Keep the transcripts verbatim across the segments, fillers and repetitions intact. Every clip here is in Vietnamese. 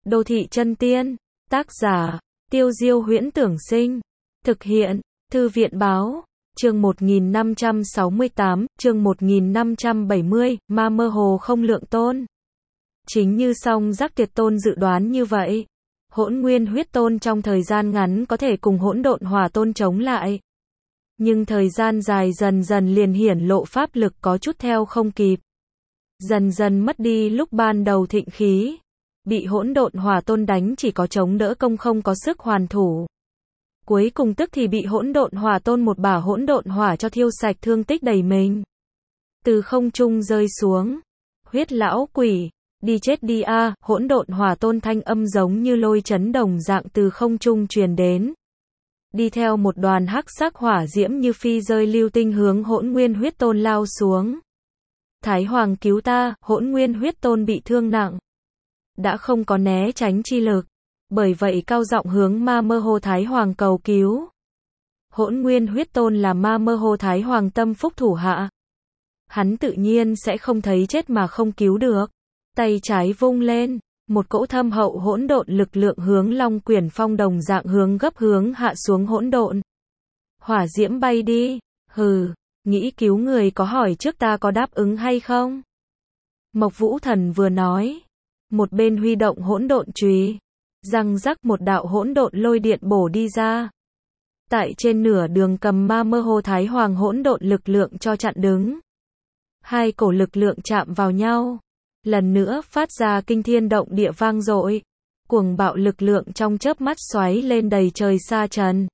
Đô thị chân tiên. Tác giả, Tiêu Diêu Huyễn Tưởng Sinh. Thực hiện, Thư viện Báo. Chương một nghìn năm trăm sáu mươi tám, chương một nghìn năm trăm bảy mươi, ma mơ hồ không lượng tôn. Chính như Song Giác Tiệt Tôn dự đoán như vậy. Hỗn Nguyên Huyết Tôn trong thời gian ngắn có thể cùng Hỗn Độn Hỏa Tôn chống lại. Nhưng thời gian dài dần dần liền hiển lộ pháp lực có chút theo không kịp. Dần dần mất đi lúc ban đầu thịnh khí. Bị Hỗn Độn Hỏa Tôn đánh chỉ có chống đỡ công không có sức hoàn thủ. Cuối cùng tức thì bị Hỗn Độn Hỏa Tôn một bả hỗn độn hỏa cho thiêu sạch thương tích đầy mình. Từ không trung rơi xuống. Huyết lão quỷ, đi chết đi a, à, Hỗn Độn Hỏa Tôn thanh âm giống như lôi chấn đồng dạng từ không trung truyền đến. Đi theo một đoàn hắc sắc hỏa diễm như phi rơi lưu tinh hướng Hỗn Nguyên Huyết Tôn lao xuống. Thái Hoàng cứu ta, Hỗn Nguyên Huyết Tôn bị thương nặng. Đã không có né tránh chi lực. Bởi vậy cao giọng hướng ma mơ hồ Thái Hoàng cầu cứu. Hỗn Nguyên Huyết Tôn là ma mơ hồ Thái Hoàng tâm phúc thủ hạ. Hắn tự nhiên sẽ không thấy chết mà không cứu được. Tay trái vung lên, một cỗ thâm hậu hỗn độn lực lượng hướng Long Quyển Phong đồng dạng hướng gấp hướng hạ xuống hỗn độn. Hỏa diễm bay đi, hừ, nghĩ cứu người có hỏi trước ta có đáp ứng hay không? Mộc Vũ Thần vừa nói, một bên huy động hỗn độn chùy, răng rắc một đạo hỗn độn lôi điện bổ đi ra. Tại trên nửa đường cầm ma mơ hồ Thái Hoàng hỗn độn lực lượng cho chặn đứng. Hai cổ lực lượng chạm vào nhau, lần nữa phát ra kinh thiên động địa vang dội. Cuồng bạo lực lượng trong chớp mắt xoáy lên đầy trời sa trần.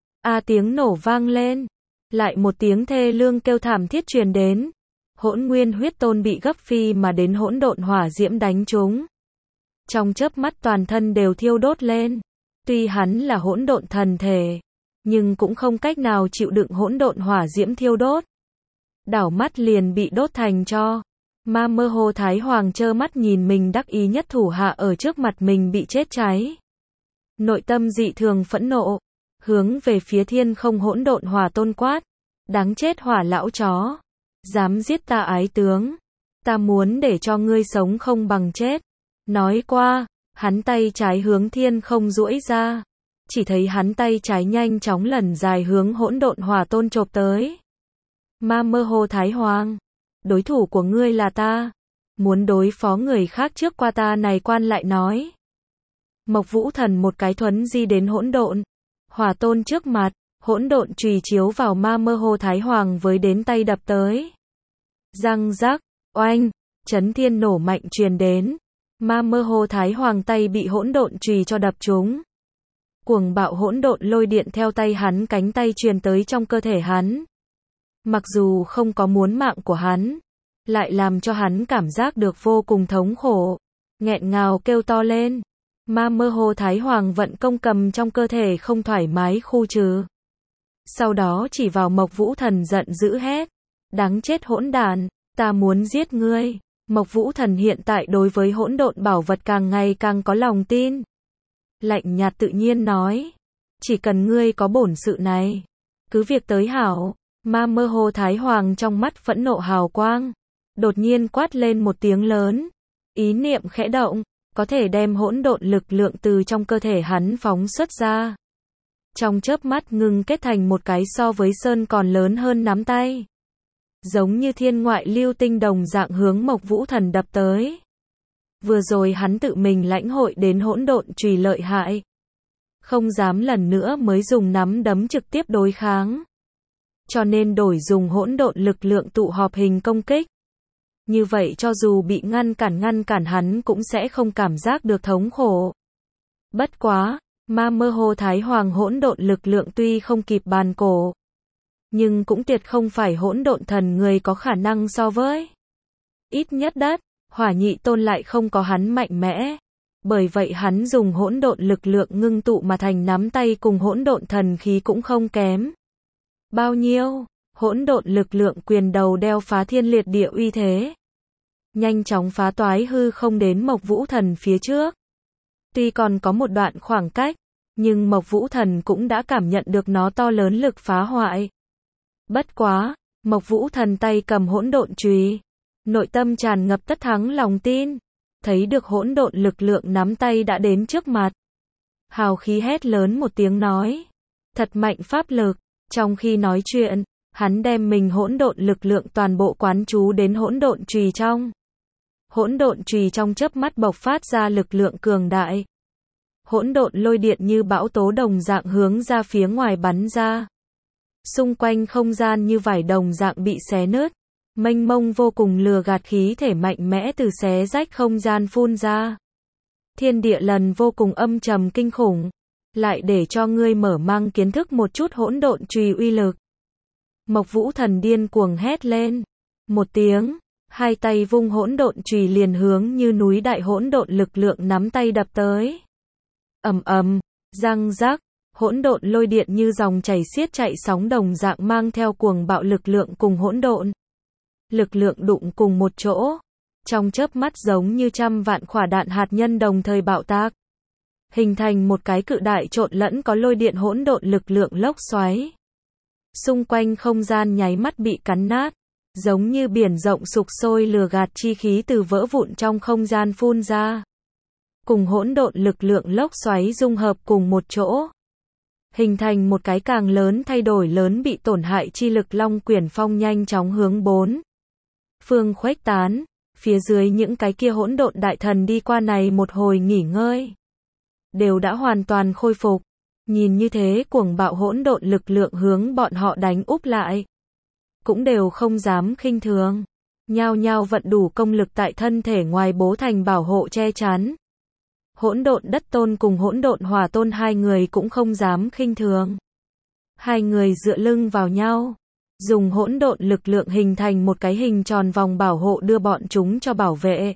A tiếng nổ vang lên, lại một tiếng thê lương kêu thảm thiết truyền đến. Hỗn Nguyên Huyết Tôn bị gấp phi mà đến hỗn độn hỏa diễm đánh trúng. Trong chớp mắt toàn thân đều thiêu đốt lên. Tuy hắn là hỗn độn thần thể, nhưng cũng không cách nào chịu đựng hỗn độn hỏa diễm thiêu đốt. Đảo mắt liền bị đốt thành tro. Ma mơ hồ Thái Hoàng trơ mắt nhìn mình đắc ý nhất thủ hạ ở trước mặt mình bị chết cháy. Nội tâm dị thường phẫn nộ, hướng về phía thiên không hỗn độn hỏa tôn quát. Đáng chết hỏa lão chó. Dám giết ta ái tướng. Ta muốn để cho ngươi sống không bằng chết. Nói qua, hắn tay trái hướng thiên không duỗi ra. Chỉ thấy hắn tay trái nhanh chóng lần dài hướng hỗn độn hỏa tôn chộp tới. Ma mơ hồ Thái Hoàng, đối thủ của ngươi là ta. Muốn đối phó người khác trước qua ta này quan lại nói. Mộc Vũ Thần một cái thuấn di đến hỗn độn hỏa tôn trước mặt, hỗn độn chùy chiếu vào ma mơ hồ Thái Hoàng với đến tay đập tới. Răng rắc, oanh, chấn thiên nổ mạnh truyền đến. Ma mơ hồ Thái Hoàng tay bị hỗn độn chùy cho đập trúng. Cuồng bạo hỗn độn lôi điện theo tay hắn cánh tay truyền tới trong cơ thể hắn. Mặc dù không có muốn mạng của hắn, lại làm cho hắn cảm giác được vô cùng thống khổ. Nghẹn ngào kêu to lên. Ma mơ hồ Thái Hoàng vận công cầm trong cơ thể không thoải mái khu trừ. Sau đó chỉ vào Mộc Vũ Thần giận dữ hét. Đáng chết hỗn đản, ta muốn giết ngươi. Mộc Vũ Thần hiện tại đối với hỗn độn bảo vật càng ngày càng có lòng tin. Lạnh nhạt tự nhiên nói. Chỉ cần ngươi có bổn sự này, cứ việc tới hảo. Ma mơ hồ Thái Hoàng trong mắt phẫn nộ hào quang. Đột nhiên quát lên một tiếng lớn. Ý niệm khẽ động, có thể đem hỗn độn lực lượng từ trong cơ thể hắn phóng xuất ra. Trong chớp mắt ngưng kết thành một cái so với sơn còn lớn hơn nắm tay. Giống như thiên ngoại lưu tinh đồng dạng hướng Mộc Vũ Thần đập tới. Vừa rồi hắn tự mình lãnh hội đến hỗn độn chùy lợi hại. Không dám lần nữa mới dùng nắm đấm trực tiếp đối kháng. Cho nên đổi dùng hỗn độn lực lượng tụ họp hình công kích. Như vậy cho dù bị ngăn cản ngăn cản hắn cũng sẽ không cảm giác được thống khổ. Bất quá, ma mơ hồ Thái Hoàng hỗn độn lực lượng tuy không kịp bàn cổ, nhưng cũng tuyệt không phải hỗn độn thần người có khả năng so với. Ít nhất đất, Hỏa Nhị Tôn lại không có hắn mạnh mẽ. Bởi vậy hắn dùng hỗn độn lực lượng ngưng tụ mà thành nắm tay cùng hỗn độn thần khí cũng không kém. Bao nhiêu, hỗn độn lực lượng quyền đầu đeo phá thiên liệt địa uy thế. Nhanh chóng phá toái hư không đến Mộc Vũ Thần phía trước. Tuy còn có một đoạn khoảng cách, nhưng Mộc Vũ Thần cũng đã cảm nhận được nó to lớn lực phá hoại. Bất quá, Mộc Vũ Thần tay cầm hỗn độn chùy, nội tâm tràn ngập tất thắng lòng tin. thấy được hỗn độn lực lượng nắm tay đã đến trước mặt. Hào khí hét lớn một tiếng nói, thật mạnh pháp lực. Trong khi nói chuyện, hắn đem mình hỗn độn lực lượng toàn bộ quán chú đến hỗn độn chùy trong. Hỗn độn chùy trong chớp mắt bộc phát ra lực lượng cường đại. Hỗn độn lôi điện như bão tố đồng dạng hướng ra phía ngoài bắn ra. Xung quanh không gian như vải đồng dạng bị xé nứt. Mênh mông vô cùng lừa gạt khí thể mạnh mẽ từ xé rách không gian phun ra. Thiên địa lần vô cùng âm trầm kinh khủng. Lại để cho ngươi mở mang kiến thức một chút hỗn độn chùy uy lực. Mộc Vũ Thần điên cuồng hét lên. Một tiếng, hai tay vung hỗn độn chùy liền hướng như núi đại hỗn độn lực lượng nắm tay đập tới. Ầm ầm, răng rắc, hỗn độn lôi điện như dòng chảy xiết chạy sóng đồng dạng mang theo cuồng bạo lực lượng cùng hỗn độn. Lực lượng đụng cùng một chỗ, trong chớp mắt giống như trăm vạn quả đạn hạt nhân đồng thời bạo tạc, hình thành một cái cự đại trộn lẫn có lôi điện hỗn độn lực lượng lốc xoáy. Xung quanh không gian nháy mắt bị cắn nát, giống như biển rộng sục sôi lừa gạt chi khí từ vỡ vụn trong không gian phun ra. Cùng hỗn độn lực lượng lốc xoáy dung hợp cùng một chỗ, hình thành một cái càng lớn thay đổi lớn bị tổn hại chi lực Long Quyển Phong nhanh chóng hướng bốn phương khuếch tán, phía dưới những cái kia hỗn độn đại thần đi qua này một hồi nghỉ ngơi, đều đã hoàn toàn khôi phục. Nhìn như thế cuồng bạo hỗn độn lực lượng hướng bọn họ đánh úp lại, cũng đều không dám khinh thường, nhao nhao vận đủ công lực tại thân thể ngoài bố thành bảo hộ che chắn. Hỗn độn đất tôn cùng hỗn độn hỏa tôn hai người cũng không dám khinh thường. Hai người dựa lưng vào nhau, dùng hỗn độn lực lượng hình thành một cái hình tròn vòng bảo hộ đưa bọn chúng cho bảo vệ.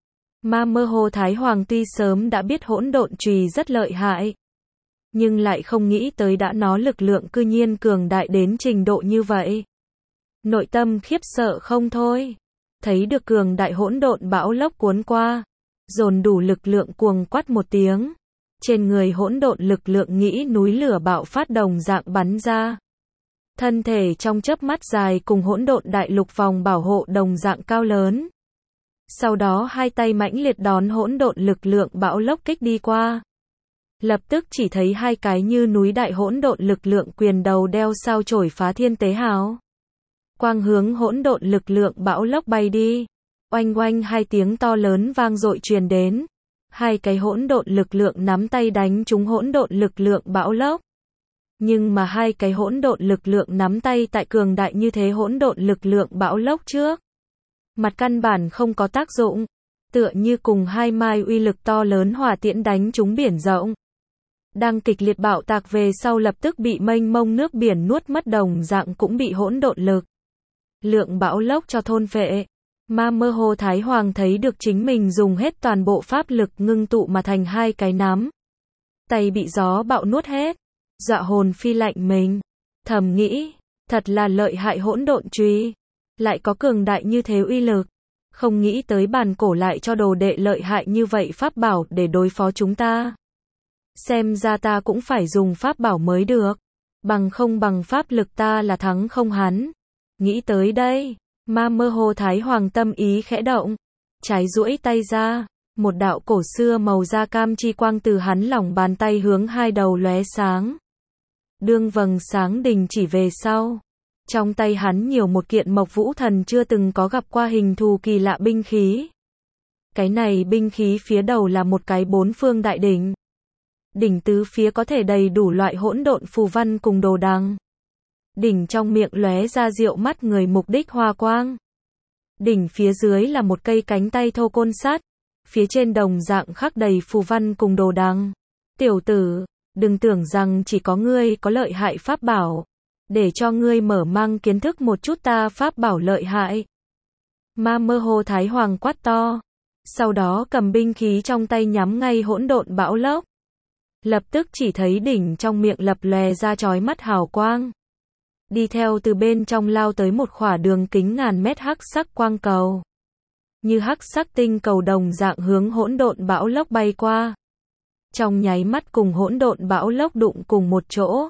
Ma Mơ Hồ Thái Hoàng tuy sớm đã biết hỗn độn chùy rất lợi hại, nhưng lại không nghĩ tới đã nó lực lượng cư nhiên cường đại đến trình độ như vậy. Nội tâm khiếp sợ không thôi, thấy được cường đại hỗn độn bão lốc cuốn qua, dồn đủ lực lượng cuồng quát một tiếng, trên người hỗn độn lực lượng nghĩ núi lửa bạo phát đồng dạng bắn ra. Thân thể trong chớp mắt dài cùng hỗn độn đại lục vòng bảo hộ đồng dạng cao lớn. Sau đó hai tay mãnh liệt đón hỗn độn lực lượng bão lốc kích đi qua. Lập tức chỉ thấy hai cái như núi đại hỗn độn lực lượng quyền đầu đeo sao chổi phá thiên tế hào. Quang hướng hỗn độn lực lượng bão lốc bay đi. Oanh oanh hai tiếng to lớn vang dội truyền đến. Hai cái hỗn độn lực lượng nắm tay đánh trúng hỗn độn lực lượng bão lốc. Nhưng mà hai cái hỗn độn lực lượng nắm tay tại cường đại như thế hỗn độn lực lượng bão lốc trước, mặt căn bản không có tác dụng, tựa như cùng hai mai uy lực to lớn hỏa tiễn đánh trúng biển rộng. Đang kịch liệt bạo tạc về sau lập tức bị mênh mông nước biển nuốt mất đồng dạng cũng bị hỗn độn lực lượng bão lốc cho thôn phệ. Ma Mơ Hồ Thái Hoàng thấy được chính mình dùng hết toàn bộ pháp lực ngưng tụ mà thành hai cái nắm tay bị gió bạo nuốt hết, dọa hồn phi lạnh mình, thầm nghĩ, thật là lợi hại hỗn độn chùy, lại có cường đại như thế uy lực, không nghĩ tới bàn cổ lại cho đồ đệ lợi hại như vậy pháp bảo để đối phó chúng ta. Xem ra ta cũng phải dùng pháp bảo mới được, bằng không bằng pháp lực ta là thắng không hắn. Nghĩ tới đây, Ma Mơ Hồ Thái Hoàng tâm ý khẽ động, trái duỗi tay ra, một đạo cổ xưa màu da cam chi quang từ hắn lòng bàn tay hướng hai đầu lóe sáng. Đương vầng sáng đình chỉ về sau, trong tay hắn nhiều một kiện Mộc Vũ Thần chưa từng có gặp qua hình thù kỳ lạ binh khí. Cái này binh khí phía đầu là một cái bốn phương đại đỉnh. Đỉnh tứ phía có thể đầy đủ loại hỗn độn phù văn cùng đồ đằng. Đỉnh trong miệng lóe ra diệu mắt người mục đích hoa quang. Đỉnh phía dưới là một cây cánh tay thô côn sắt, phía trên đồng dạng khắc đầy phù văn cùng đồ đằng. Tiểu tử, đừng tưởng rằng chỉ có ngươi có lợi hại pháp bảo, để cho ngươi mở mang kiến thức một chút ta pháp bảo lợi hại. Ma Mơ Hồ Thái Hoàng quát to, sau đó cầm binh khí trong tay nhắm ngay hỗn độn bão lốc. Lập tức chỉ thấy đỉnh trong miệng lập lòe ra chói mắt hào quang. Đi theo từ bên trong lao tới một khỏa đường kính ngàn mét hắc sắc quang cầu. Như hắc sắc tinh cầu đồng dạng hướng hỗn độn bão lốc bay qua. Trong nháy mắt cùng hỗn độn bão lốc đụng cùng một chỗ.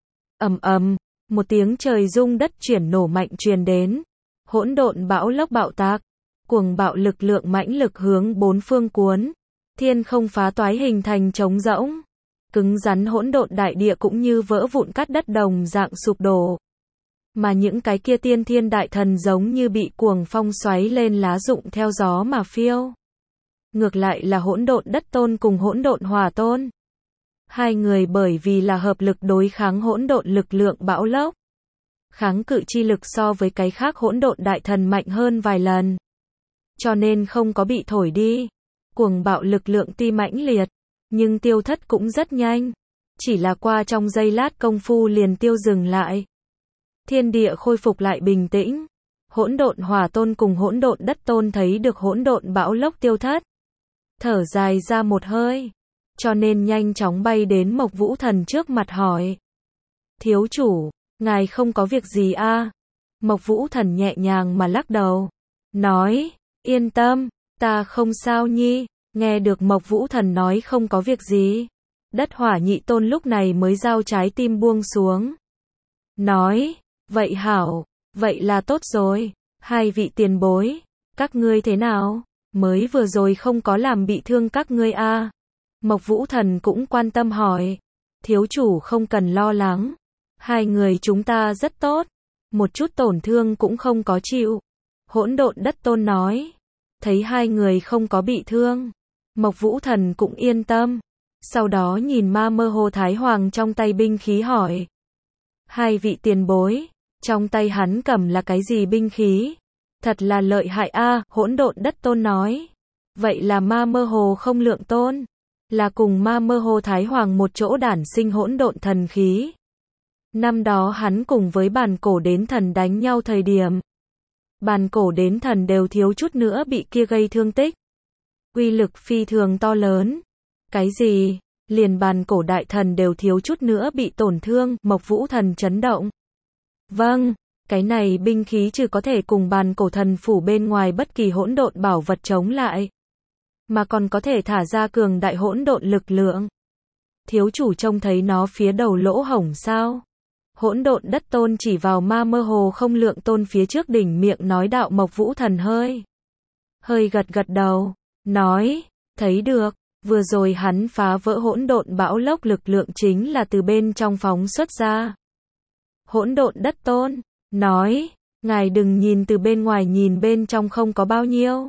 Ầm ầm, một tiếng trời rung đất chuyển nổ mạnh truyền đến. Hỗn độn bão lốc bạo tạc, Cuồng bạo lực lượng mãnh lực hướng bốn phương cuốn, thiên không phá toái hình thành trống rỗng, cứng rắn hỗn độn đại địa cũng như vỡ vụn cắt đất đồng dạng sụp đổ. Mà những cái kia tiên thiên đại thần giống như bị cuồng phong xoáy lên lá rụng theo gió mà phiêu. Ngược lại là hỗn độn đất tôn cùng hỗn độn hỏa tôn. Hai người bởi vì là hợp lực đối kháng hỗn độn lực lượng bão lốc. Kháng cự chi lực so với cái khác hỗn độn đại thần mạnh hơn vài lần. Cho nên không có bị thổi đi. Cuồng bạo lực lượng tuy mãnh liệt, nhưng tiêu thất cũng rất nhanh. Chỉ là qua trong giây lát công phu liền tiêu dừng lại. Thiên địa khôi phục lại bình tĩnh. Hỗn độn hỏa tôn cùng hỗn độn đất tôn thấy được hỗn độn bão lốc tiêu thất. Thở dài ra một hơi. Cho nên nhanh chóng bay đến Mộc Vũ Thần trước mặt hỏi. Thiếu chủ, ngài không có việc gì a? À? Mộc Vũ Thần nhẹ nhàng mà lắc đầu. Nói, yên tâm, ta không sao nhi. Nghe được Mộc Vũ Thần nói không có việc gì. Đất hỏa nhị tôn lúc này mới giao trái tim buông xuống. Nói, vậy hảo, vậy là tốt rồi. Hai vị tiền bối, các ngươi thế nào? Mới vừa rồi không có làm bị thương các ngươi a? À? Mộc Vũ Thần cũng quan tâm hỏi. Thiếu chủ không cần lo lắng. Hai người chúng ta rất tốt. Một chút tổn thương cũng không có chịu. Hỗn độn đất tôn nói. Thấy hai người không có bị thương. Mộc Vũ Thần cũng yên tâm. Sau đó nhìn Ma Mơ Hồ Thái Hoàng trong tay binh khí hỏi. Hai vị tiền bối. Trong tay hắn cầm là cái gì binh khí? Thật là lợi hại a. À, hỗn độn đất tôn nói. Vậy là Ma Mơ Hồ không lượng tôn. Là cùng Ma Mơ Hồ Thái Hoàng một chỗ đản sinh hỗn độn thần khí. Năm đó hắn cùng với bàn cổ đến thần đánh nhau thời điểm. Bàn cổ đến thần đều thiếu chút nữa bị kia gây thương tích. Uy lực phi thường to lớn. Cái gì? Liền bàn cổ đại thần đều thiếu chút nữa bị tổn thương, Mộc Vũ Thần chấn động. Vâng, cái này binh khí trừ có thể cùng bàn cổ thần phủ bên ngoài bất kỳ hỗn độn bảo vật chống lại. Mà còn có thể thả ra cường đại hỗn độn lực lượng. Thiếu chủ trông thấy nó phía đầu lỗ hổng sao? Hỗn độn đất tôn chỉ vào Ma Mơ Hồ không lượng tôn phía trước đỉnh miệng nói đạo. Mộc Vũ Thần hơi. Hơi gật gật đầu. Nói, thấy được, vừa rồi hắn phá vỡ hỗn độn bão lốc lực lượng chính là từ bên trong phóng xuất ra. Hỗn độn đất tôn. Nói, ngài đừng nhìn từ bên ngoài nhìn bên trong không có bao nhiêu.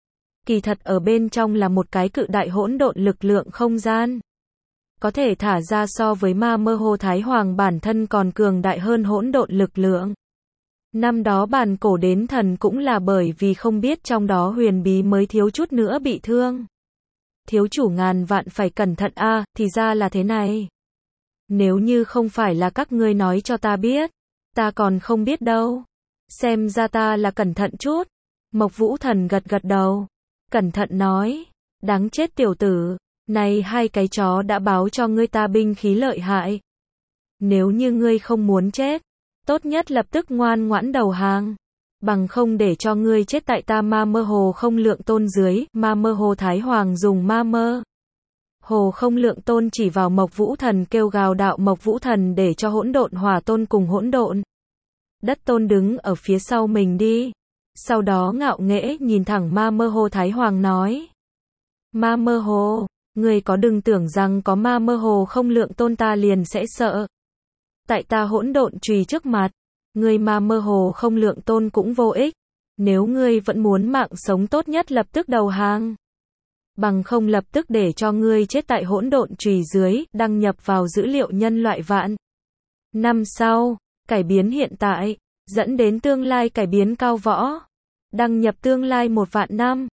Kỳ thật ở bên trong là một cái cự đại hỗn độn lực lượng không gian. Có thể thả ra so với Ma Mơ Hồ Thái Hoàng bản thân còn cường đại hơn hỗn độn lực lượng. Năm đó bàn cổ đến thần cũng là bởi vì không biết trong đó huyền bí mới thiếu chút nữa bị thương. Thiếu chủ ngàn vạn phải cẩn thận a, à, thì ra là thế này. Nếu như không phải là các ngươi nói cho ta biết, ta còn không biết đâu. Xem ra ta là cẩn thận chút. Mộc Vũ Thần gật gật đầu. Cẩn thận nói, đáng chết tiểu tử, này hai cái chó đã báo cho ngươi ta binh khí lợi hại. Nếu như ngươi không muốn chết, tốt nhất lập tức ngoan ngoãn đầu hàng, bằng không để cho ngươi chết tại ta Ma Mơ Hồ không lượng tôn dưới. Ma Mơ Hồ Thái Hoàng dùng Ma Mơ Hồ không lượng tôn chỉ vào Mộc Vũ Thần kêu gào đạo. Mộc Vũ Thần để cho hỗn độn hỏa tôn cùng hỗn độn đất tôn đứng ở phía sau mình đi. Sau đó ngạo nghễ nhìn thẳng Ma Mơ Hồ Thái Hoàng nói. Ma Mơ Hồ, ngươi có đừng tưởng rằng có Ma Mơ Hồ không lượng tôn ta liền sẽ sợ. Tại ta hỗn độn chùy trước mặt, ngươi Ma Mơ Hồ không lượng tôn cũng vô ích. Nếu ngươi vẫn muốn mạng sống tốt nhất lập tức đầu hàng. Bằng không lập tức để cho ngươi chết tại hỗn độn chùy dưới, đăng nhập vào dữ liệu nhân loại vạn năm sau, cải biến hiện tại, dẫn đến tương lai cải biến cao võ. Đăng nhập tương lai một vạn năm.